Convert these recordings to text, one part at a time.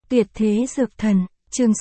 Tuyệt thế dược thần, chương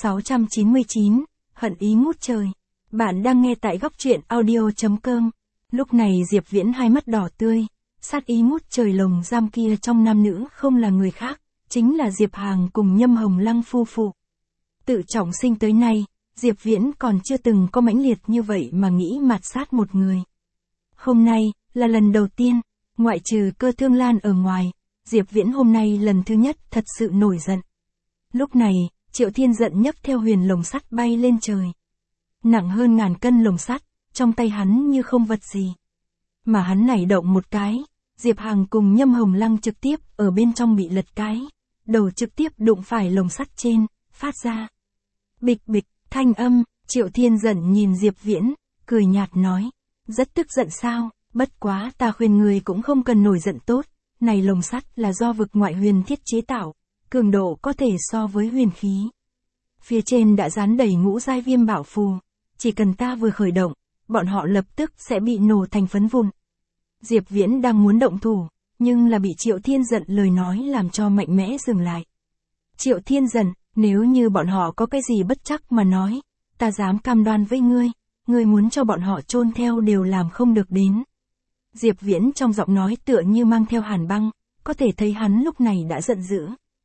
699, hận ý ngút trời. Bạn đang nghe tại góc truyện audio.com. Lúc này Diệp Viễn hai mắt đỏ tươi, sát ý ngút trời lồng giam kia trong nam nữ không là người khác, chính là Diệp Hàng cùng Nhâm Hồng Lăng phu phụ. Tự trọng sinh tới nay, Diệp Viễn còn chưa từng có mãnh liệt như vậy mà nghĩ mạt sát một người. Hôm nay, là lần đầu tiên, ngoại trừ Cơ Thương Lan ở ngoài, Diệp Viễn hôm nay lần thứ nhất thật sự nổi giận. Lúc này, Triệu Thiên giận nhấc theo huyền lồng sắt bay lên trời. Nặng hơn 1000 cân lồng sắt, trong tay hắn như không vật gì. Mà hắn nảy động một cái, Diệp Hàng cùng Nhâm Hồng Lăng trực tiếp ở bên trong bị lật cái, đầu trực tiếp đụng phải lồng sắt trên, phát ra bịch bịch, thanh âm. Triệu Thiên giận nhìn Diệp Viễn, cười nhạt nói, rất tức giận sao, bất quá ta khuyên người cũng không cần nổi giận tốt, này lồng sắt là do vực ngoại huyền thiết chế tạo, cường độ có thể so với huyền khí. Phía trên đã dán đầy ngũ giai viêm bảo phù, chỉ cần ta vừa khởi động, bọn họ lập tức sẽ bị nổ thành phấn vụn. Diệp Viễn đang muốn động thủ, nhưng là bị Triệu Thiên giận lời nói làm cho mạnh mẽ dừng lại. Triệu Thiên giận, nếu như bọn họ có cái gì bất trắc mà nói, ta dám cam đoan với ngươi muốn cho bọn họ chôn theo đều làm không được đến. Diệp Viễn trong giọng nói tựa như mang theo hàn băng, có thể thấy hắn lúc này đã giận dữ.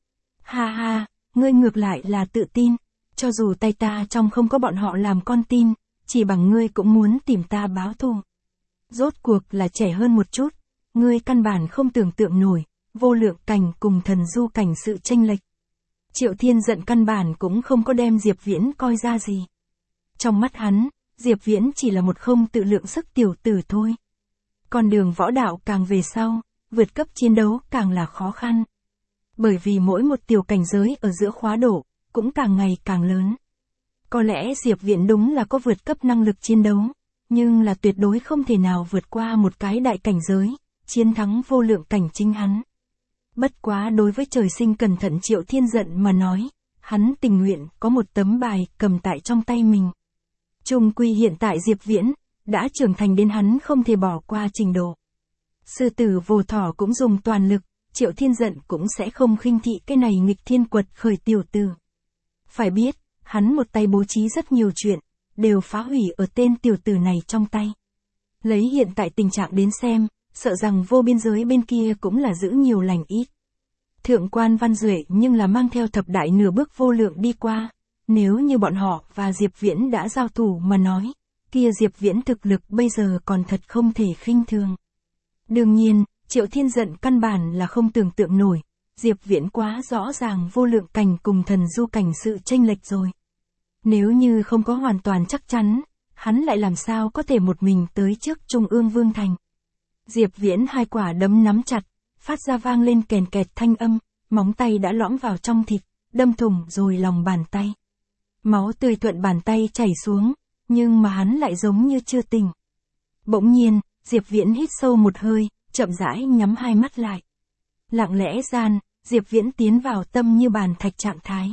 Ha ha, ngươi ngược lại là tự tin, cho dù tay ta trong không có bọn họ làm con tin, chỉ bằng ngươi cũng muốn tìm ta báo thù. Rốt cuộc là trẻ hơn một chút, ngươi căn bản không tưởng tượng nổi, vô lượng cảnh cùng thần du cảnh sự chênh lệch. Triệu Thiên giận căn bản cũng không có đem Diệp Viễn coi ra gì. Trong mắt hắn, Diệp Viễn chỉ là một không tự lượng sức tiểu tử thôi. Con đường võ đạo càng về sau, vượt cấp chiến đấu càng là khó khăn. Bởi vì mỗi một tiểu cảnh giới ở giữa khóa độ, cũng càng ngày càng lớn. Có lẽ Diệp Viễn đúng là có vượt cấp năng lực chiến đấu, nhưng là tuyệt đối không thể nào vượt qua một cái đại cảnh giới, chiến thắng vô lượng cảnh chính hắn. Bất quá đối với trời sinh cẩn thận Triệu Thiên giận mà nói, hắn tình nguyện có một tấm bài cầm tại trong tay mình. Chung quy hiện tại Diệp Viễn đã trưởng thành đến hắn không thể bỏ qua trình độ. Sư tử vô thỏ cũng dùng toàn lực, Triệu Thiên giận cũng sẽ không khinh thị cái này nghịch thiên quật khởi tiểu tử. Phải biết, hắn một tay bố trí rất nhiều chuyện, đều phá hủy ở tên tiểu tử này trong tay. Lấy hiện tại tình trạng đến xem, sợ rằng vô biên giới bên kia cũng là giữ nhiều lành ít. Thượng quan Văn Duệ nhưng là mang theo thập đại nửa bước vô lượng đi qua. Nếu như bọn họ và Diệp Viễn đã giao thủ mà nói, kia Diệp Viễn thực lực bây giờ còn thật không thể khinh thường. Đương nhiên, Triệu Thiên giận căn bản là không tưởng tượng nổi, Diệp Viễn quá rõ ràng vô lượng cảnh cùng thần du cảnh sự chênh lệch rồi. Nếu như không có hoàn toàn chắc chắn, hắn lại làm sao có thể một mình tới trước Trung ương Vương Thành. Diệp Viễn hai quả đấm nắm chặt, phát ra vang lên kèn kẹt thanh âm, móng tay đã lõm vào trong thịt, đâm thủng rồi lòng bàn tay. Máu tươi thuận bàn tay chảy xuống, nhưng mà hắn lại giống như chưa tỉnh. Bỗng nhiên, Diệp Viễn hít sâu một hơi, chậm rãi nhắm hai mắt lại. Lặng lẽ gian, Diệp Viễn tiến vào tâm như bàn thạch trạng thái.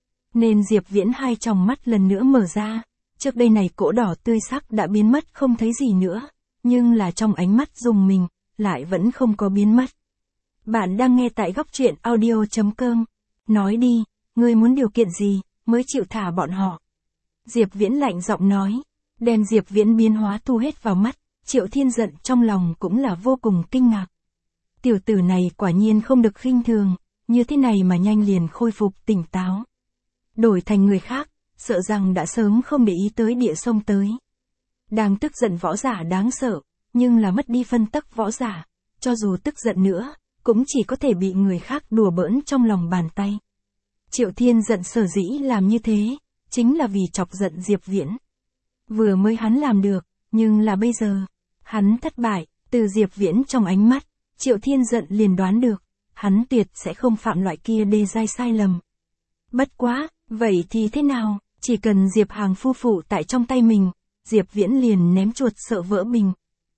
Nên Diệp Viễn hai tròng mắt lần nữa mở ra, trước đây này cỗ đỏ tươi sắc đã biến mất không thấy gì nữa, nhưng là trong ánh mắt rùng mình, lại vẫn không có biến mất. Bạn đang nghe tại góc truyện audio.com. Nói đi, ngươi muốn điều kiện gì, mới chịu thả bọn họ. Diệp Viễn lạnh giọng nói, đem Diệp Viễn biến hóa thu hết vào mắt, Triệu Thiên giận trong lòng cũng là vô cùng kinh ngạc. Tiểu tử này quả nhiên không được khinh thường, như thế này mà nhanh liền khôi phục tỉnh táo. Đổi thành người khác, sợ rằng đã sớm không để ý tới địa sông tới. Đang tức giận võ giả đáng sợ, nhưng là mất đi phân tắc võ giả, cho dù tức giận nữa, cũng chỉ có thể bị người khác đùa bỡn trong lòng bàn tay. Triệu Thiên giận sở dĩ làm như thế, chính là vì chọc giận Diệp Viễn. Vừa mới hắn làm được, nhưng là bây giờ, hắn thất bại, từ Diệp Viễn trong ánh mắt, Triệu Thiên giận liền đoán được, hắn tuyệt sẽ không phạm loại kia đê giai sai lầm. Bất quá, vậy thì thế nào, chỉ cần Diệp Hàng phu phụ tại trong tay mình, Diệp Viễn liền ném chuột sợ vỡ bình.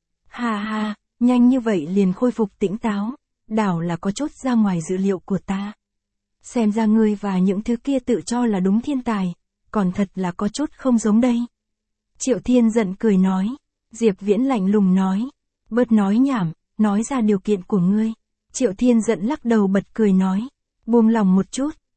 Ha ha, nhanh như vậy liền khôi phục tỉnh táo, đảo là có chút ra ngoài dự liệu của ta. Xem ra ngươi và những thứ kia tự cho là đúng thiên tài, còn thật là có chút không giống đây. Triệu Thiên giận cười nói, Diệp Viễn lạnh lùng nói, bớt nói nhảm, nói ra điều kiện của ngươi. Triệu Thiên giận lắc đầu bật cười nói, buông lòng một chút,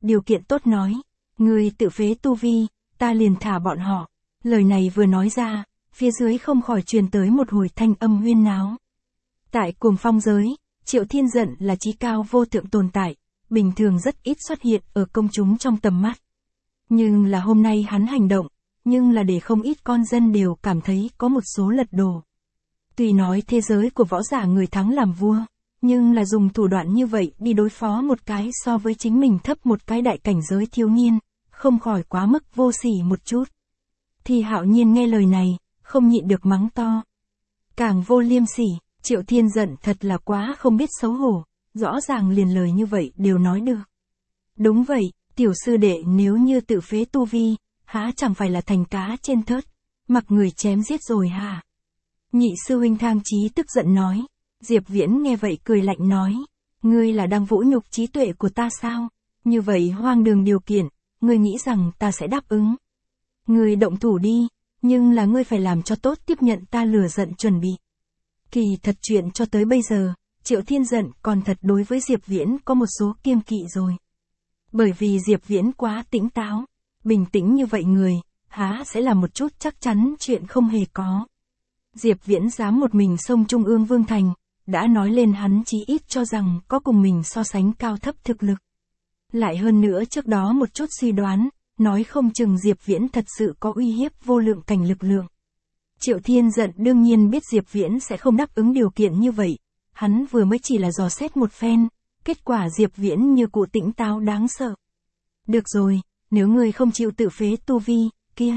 điều kiện tốt nói. Ngươi tự phế tu vi, ta liền thả bọn họ. Lời này vừa nói ra, phía dưới không khỏi truyền tới một hồi thanh âm huyên náo. Tại Cuồng Phong giới, Triệu Thiên Dận là chí cao vô thượng tồn tại, bình thường rất ít xuất hiện ở công chúng trong tầm mắt. Nhưng là hôm nay hắn hành động, nhưng là để không ít con dân đều cảm thấy có một số lật đổ. Tuy nói thế giới của võ giả người thắng làm vua, nhưng là dùng thủ đoạn như vậy đi đối phó một cái so với chính mình thấp một cái đại cảnh giới thiếu niên, không khỏi quá mức vô sỉ một chút. Thì Hạo Nhiên nghe lời này, không nhịn được mắng to. Càng vô liêm sỉ, Triệu Thiên Dận thật là quá không biết xấu hổ, rõ ràng liền lời như vậy đều nói được. Đúng vậy, tiểu sư đệ nếu như tự phế tu vi, há chẳng phải là thành cá trên thớt, mặc người chém giết rồi hả? Nhị sư huynh Thang Chí tức giận nói. Diệp Viễn nghe vậy cười lạnh nói. Ngươi là đang vũ nhục trí tuệ của ta sao? Như vậy hoang đường điều kiện, ngươi nghĩ rằng ta sẽ đáp ứng. Ngươi động thủ đi, nhưng là ngươi phải làm cho tốt tiếp nhận ta lừa giận chuẩn bị. Kỳ thật chuyện cho tới bây giờ, Triệu Thiên Dận còn thật đối với Diệp Viễn có một số kiêng kỵ rồi. Bởi vì Diệp Viễn quá tỉnh táo, bình tĩnh như vậy người, há sẽ là một chút chắc chắn chuyện không hề có. Diệp Viễn dám một mình xông Trung ương Vương Thành, đã nói lên hắn chí ít cho rằng có cùng mình so sánh cao thấp thực lực. Lại hơn nữa trước đó một chút suy đoán, nói không chừng Diệp Viễn thật sự có uy hiếp vô lượng cảnh lực lượng. Triệu Thiên Dận đương nhiên biết Diệp Viễn sẽ không đáp ứng điều kiện như vậy, hắn vừa mới chỉ là dò xét một phen, kết quả Diệp Viễn như cụ tỉnh táo đáng sợ. Được rồi, nếu ngươi không chịu tự phế tu vi, kia,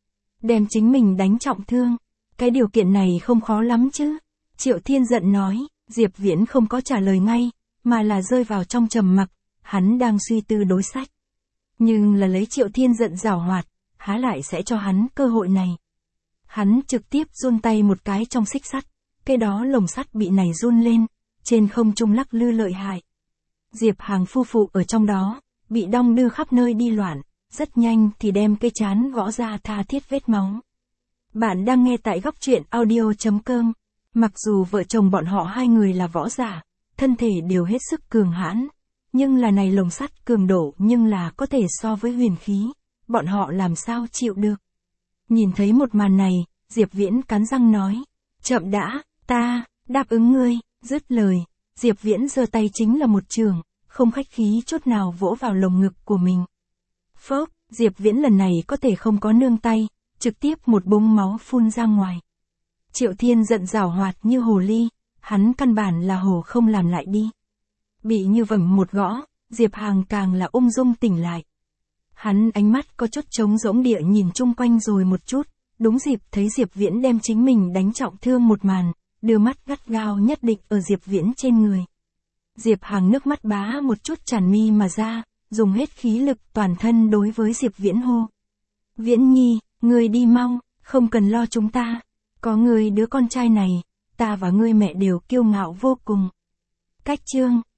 đem chính mình đánh trọng thương, cái điều kiện này không khó lắm chứ. Triệu Thiên Dận nói, Diệp Viễn không có trả lời ngay, mà là rơi vào trong trầm mặc, hắn đang suy tư đối sách. Nhưng là lấy Triệu Thiên Dận giảo hoạt, há lại sẽ cho hắn cơ hội này. Hắn trực tiếp run tay một cái trong xích sắt, cái đó lồng sắt bị này run lên, trên không trung lắc lư lợi hại. Diệp Hàng phu phụ ở trong đó, bị đong đưa khắp nơi đi loạn, rất nhanh thì đem cây trán gõ ra tha thiết vết máu. Bạn đang nghe tại góc truyện audio.com. Mặc dù vợ chồng bọn họ hai người là võ giả, thân thể đều hết sức cường hãn, nhưng là này lồng sắt cường độ nhưng là có thể so với huyền khí, bọn họ làm sao chịu được. Nhìn thấy một màn này, Diệp Viễn cắn răng nói, chậm đã, ta, đáp ứng ngươi, dứt lời, Diệp Viễn giơ tay chính là một trường, không khách khí chút nào vỗ vào lồng ngực của mình. Phốc, Diệp Viễn lần này có thể không có nương tay, trực tiếp một búng máu phun ra ngoài. Triệu Thiên Dận giảo hoạt như hồ ly, hắn căn bản là hồ không làm lại đi. Bị như vẩm một gõ, Diệp Hàng càng là ung dung tỉnh lại. Hắn ánh mắt có chút trống rỗng địa nhìn chung quanh rồi một chút, đúng dịp thấy Diệp Viễn đem chính mình đánh trọng thương một màn, đưa mắt gắt gao nhất định ở Diệp Viễn trên người. Diệp Hàng nước mắt bá một chút tràn mi mà ra, dùng hết khí lực toàn thân đối với Diệp Viễn hô. Viễn Nhi, ngươi đi mau, không cần lo chúng ta. Có ngươi đứa con trai này, ta và ngươi mẹ đều kiêu ngạo vô cùng. Cách chương